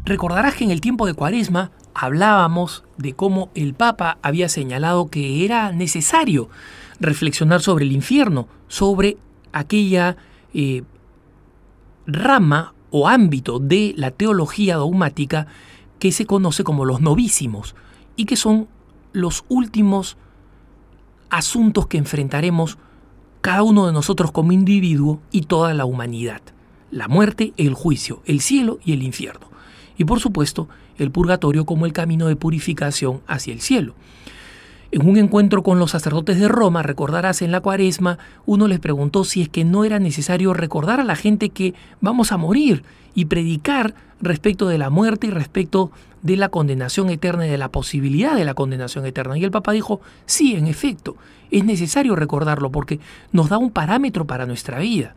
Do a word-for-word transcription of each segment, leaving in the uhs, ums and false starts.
Recordarás que en el tiempo de Cuaresma hablábamos de cómo el Papa había señalado que era necesario reflexionar sobre el infierno, sobre aquella eh, rama o ámbito de la teología dogmática que se conoce como los novísimos y que son los últimos asuntos que enfrentaremos cada uno de nosotros como individuo y toda la humanidad: la muerte, el juicio, el cielo y el infierno. Y por supuesto, el purgatorio como el camino de purificación hacia el cielo. En un encuentro con los sacerdotes de Roma, recordarás en la Cuaresma, uno les preguntó si es que no era necesario recordar a la gente que vamos a morir y predicar respecto de la muerte y respecto de la condenación eterna y de la posibilidad de la condenación eterna. Y el Papa dijo, sí, en efecto, es necesario recordarlo porque nos da un parámetro para nuestra vida.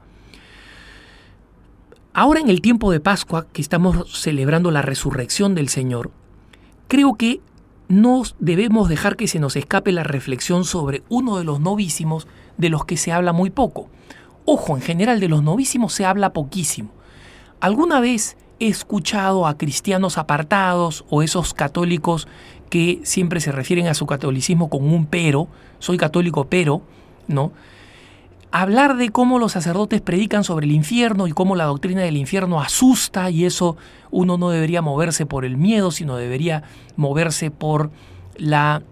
Ahora en el tiempo de Pascua, que estamos celebrando la resurrección del Señor, creo que no debemos dejar que se nos escape la reflexión sobre uno de los novísimos de los que se habla muy poco. Ojo, en general de los novísimos se habla poquísimo. Alguna vez he escuchado a cristianos apartados o esos católicos que siempre se refieren a su catolicismo con un pero, soy católico pero, ¿no?, hablar de cómo los sacerdotes predican sobre el infierno y cómo la doctrina del infierno asusta, y eso uno no debería moverse por el miedo, sino debería moverse por la,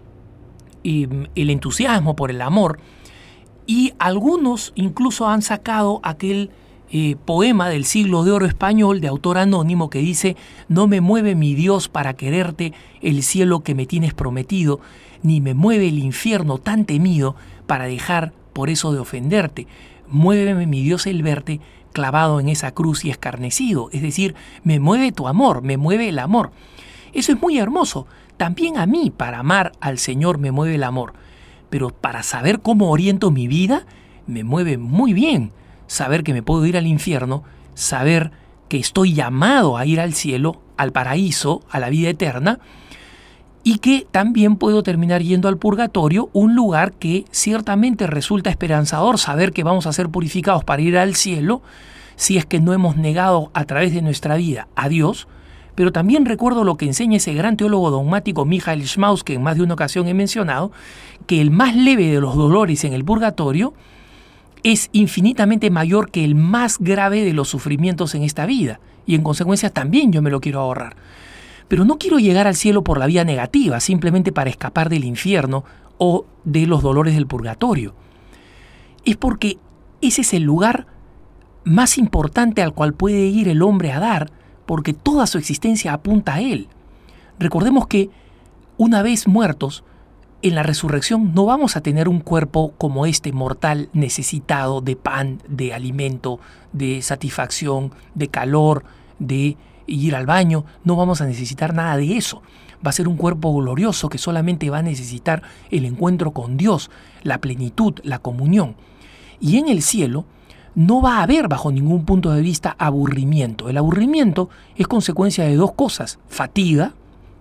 eh, el entusiasmo, por el amor. Y algunos incluso han sacado aquel eh, poema del siglo de oro español de autor anónimo que dice: no me mueve mi Dios para quererte el cielo que me tienes prometido, ni me mueve el infierno tan temido para dejar por eso de ofenderte. Muéveme, mi Dios, el verte clavado en esa cruz y escarnecido. Es decir, me mueve tu amor, me mueve el amor. Eso es muy hermoso. También a mí, para amar al Señor, me mueve el amor. Pero para saber cómo oriento mi vida, me mueve muy bien saber que me puedo ir al infierno, saber que estoy llamado a ir al cielo, al paraíso, a la vida eterna, y que también puedo terminar yendo al purgatorio, un lugar que ciertamente resulta esperanzador, saber que vamos a ser purificados para ir al cielo, si es que no hemos negado a través de nuestra vida a Dios. Pero también recuerdo lo que enseña ese gran teólogo dogmático Michael Schmaus, que en más de una ocasión he mencionado, que el más leve de los dolores en el purgatorio es infinitamente mayor que el más grave de los sufrimientos en esta vida, y en consecuencia también yo me lo quiero ahorrar. Pero no quiero llegar al cielo por la vía negativa, simplemente para escapar del infierno o de los dolores del purgatorio. Es porque ese es el lugar más importante al cual puede ir el hombre a dar, porque toda su existencia apunta a él. Recordemos que una vez muertos, en la resurrección no vamos a tener un cuerpo como este mortal necesitado de pan, de alimento, de satisfacción, de calor, de ir al baño. No vamos a necesitar nada de eso. Va a ser un cuerpo glorioso que solamente va a necesitar el encuentro con Dios, la plenitud, la comunión. Y en el cielo no va a haber bajo ningún punto de vista aburrimiento. El aburrimiento es consecuencia de dos cosas: fatiga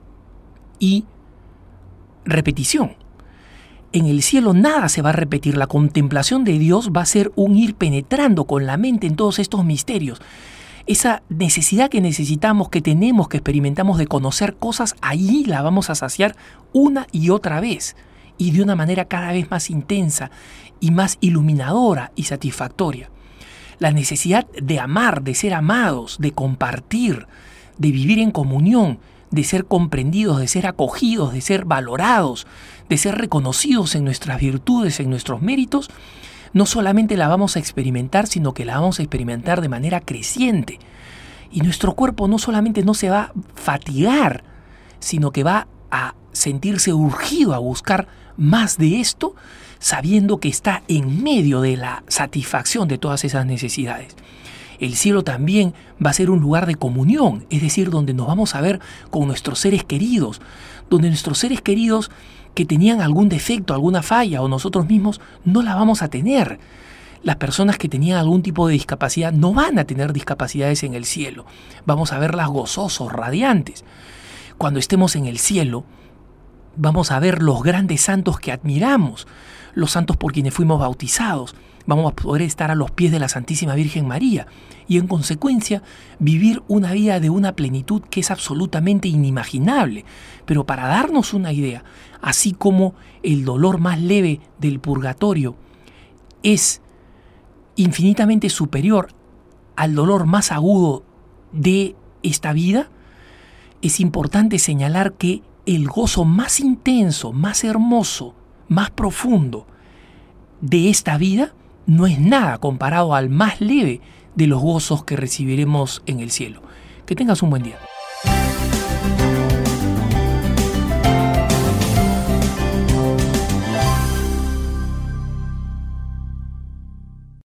y repetición. En el cielo nada se va a repetir. La contemplación de Dios va a ser un ir penetrando con la mente en todos estos misterios. Esa necesidad que necesitamos, que tenemos, que experimentamos de conocer cosas, ahí la vamos a saciar una y otra vez, y de una manera cada vez más intensa y más iluminadora y satisfactoria. La necesidad de amar, de ser amados, de compartir, de vivir en comunión, de ser comprendidos, de ser acogidos, de ser valorados, de ser reconocidos en nuestras virtudes, en nuestros méritos, no solamente la vamos a experimentar, sino que la vamos a experimentar de manera creciente. Y nuestro cuerpo no solamente no se va a fatigar, sino que va a sentirse urgido a buscar más de esto, sabiendo que está en medio de la satisfacción de todas esas necesidades. El cielo también va a ser un lugar de comunión, es decir, donde nos vamos a ver con nuestros seres queridos, donde nuestros seres queridos que tenían algún defecto, alguna falla, o nosotros mismos, no la vamos a tener. Las personas que tenían algún tipo de discapacidad no van a tener discapacidades en el cielo. Vamos a verlas gozosos, radiantes. Cuando estemos en el cielo, vamos a ver los grandes santos que admiramos, los santos por quienes fuimos bautizados. vamos a poder estar a los pies de la Santísima Virgen María y en consecuencia vivir una vida de una plenitud que es absolutamente inimaginable. Pero para darnos una idea, así como el dolor más leve del purgatorio es infinitamente superior al dolor más agudo de esta vida, es importante señalar que el gozo más intenso, más hermoso, más profundo de esta vida no es nada comparado al más leve de los gozos que recibiremos en el cielo. Que tengas un buen día.